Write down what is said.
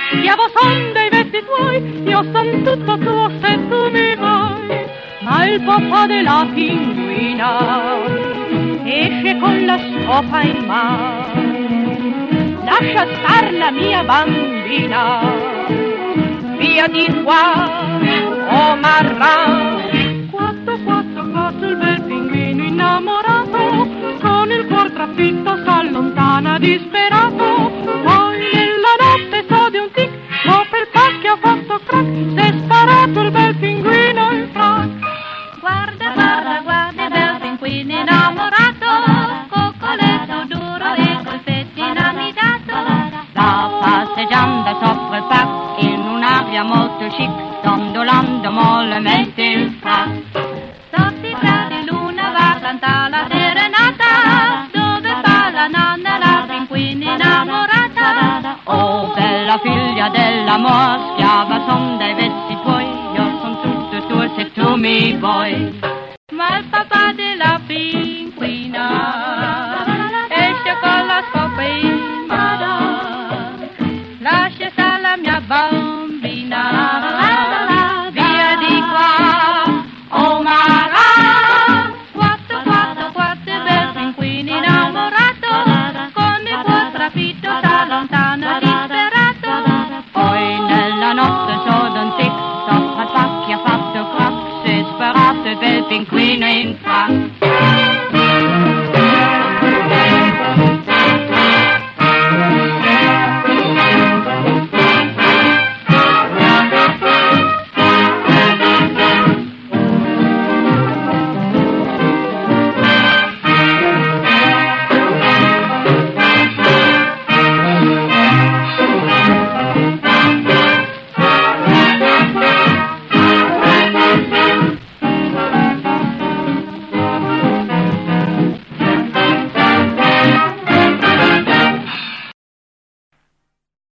schiavo son dei vesti tuoi, io son tutto tuo se tu mi vuoi. Ma il papà della pinguina esce con la scopa in mano. Lascia star la mia bambina, via di qua, oh marrà. Quattro, quattro, quattro, il bel pinguino innamorato, con il cuor trafitto s'allontana disperato. Poi nella notte so di un tic, dopo il pacchio ha fatto crack, s'è sparato il bel pinguino in frac. Guarda, guarda, guarda il bel pinguino innamorato, coccoletto duro e col pettino amidato. Va passeggiando sopra il parco in un'aria molto chic, dondolando mollemente il frac. Sotto i prati l'una va a cantare la serenata, dove fa la nonna la pinguina innamorata. Oh, bella figlia dell'amor, schiava son dei vesti tuoi, io son tutto tuo se tu mi vuoi.